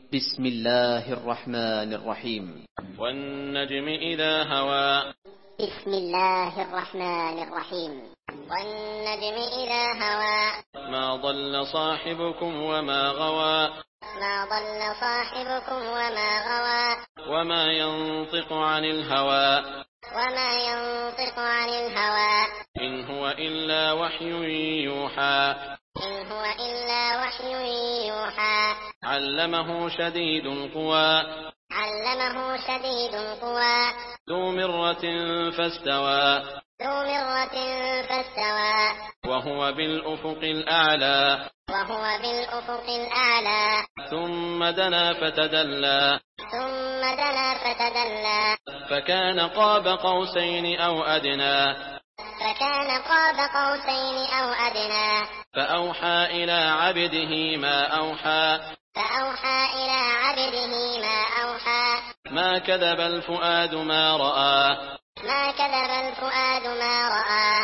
بسم الله الرحمن الرحيم. والنجم إذا هوى. بسم الله الرحمن الرحيم. والنجم إذا هوى. ما ضل صاحبكم وما غوى. ما ضل صاحبكم وما غوى. وما ينطق عن الهوى. وما ينطق عن الهوى. إن هو إلا وحي يوحى. إن هو إلا وحي يوحى. علمه شديد القوى. علمه شديد القوى. ذو مرة فاستوى. ذو مرة فاستوى. وهو بالأفق الأعلى. وهو بالأفق الأعلى. ثم دنا فتدلى. ثم دنا فتدلى. فكان قاب قوسين أو أدنى. فكان قاب قوسين أو أدنى. فأوحى إلى عبده ما أوحى. فأوحى إلى عبده ما أوحى. ما كذب الفؤاد ما رأى. ما كذب الفؤاد ما رأى.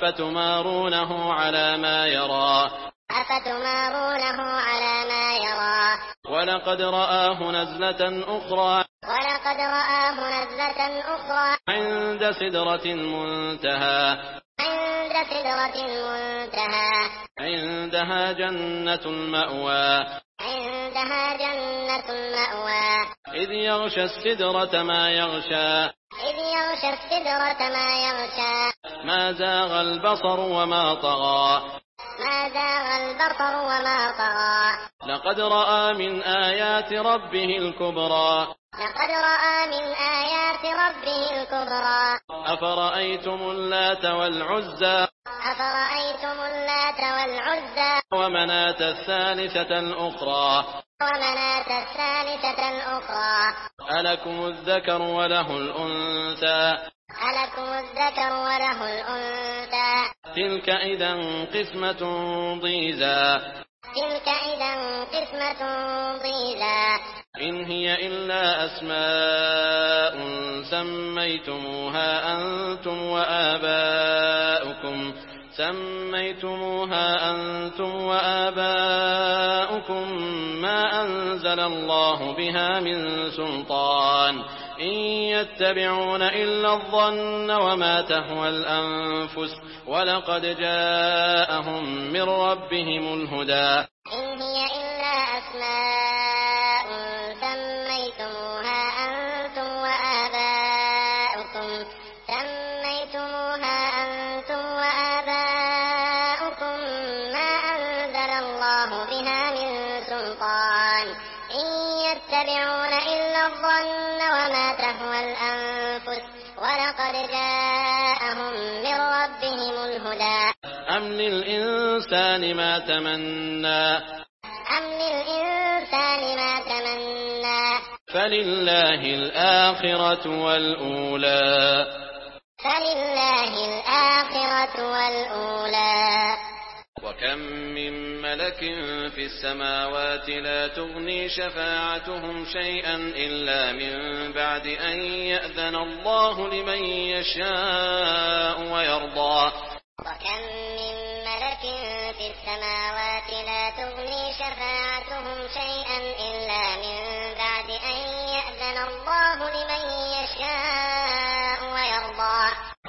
أفتمارونه على ما يرى. أفتمارونه على ما يرى. ولقد رآه نزلة أخرى. ولقد رآه نزلة أخرى. عند سدرة منتهى. عند سدرة المنتهى. عندها جنة المأوى. عندها جنة المأوى. إذ يغشى السدرة ما يغشى. إذ يغشى السدرة ما يغشى. ما زاغ البصر وما طغى. ما زاغ البصر وما طغى. لقد رأى من آيات ربه الكبرى. لقد رأى من آيات ربه الكبرى. أفرأيتم اللات والعزى. أفرأيتم اللات والعزى. ومناة الثالثة الأخرى. ومناة الثالثة الأخرى. ألكم الذكر وله الأنثى. ألكم الذكر وله الأنثى. تلك إذا قسمة ضيزى. تلك إذا قسمة ضيزى. إن هي إلا أسماء سميتموها أنتم وآباؤكم ما أنزل الله بها من سلطان إن يتبعون إلا الظن وما تهوى الأنفس ولقد جاءهم من ربهم الهدى. إن هي إلا أسماء سميتموها أنتم وآباؤكم ما أنزل الله بها من سلطان إن يتبعون إلا الظن وما تهوى الأنفس ولقد جاءهم من ربهم الهدى. أم للإنسان ما تمنى. أم للإنسان ما تمنى. فلله الآخرة والأولى. فلله الآخرة والأولى. وكم من ملك في السماوات لا تغني شفاعتهم شيئا إلا من بعد أن يأذن الله لمن يشاء ويرضى. وكم من ملك في السماوات لا تغني شفاعتهم شيئا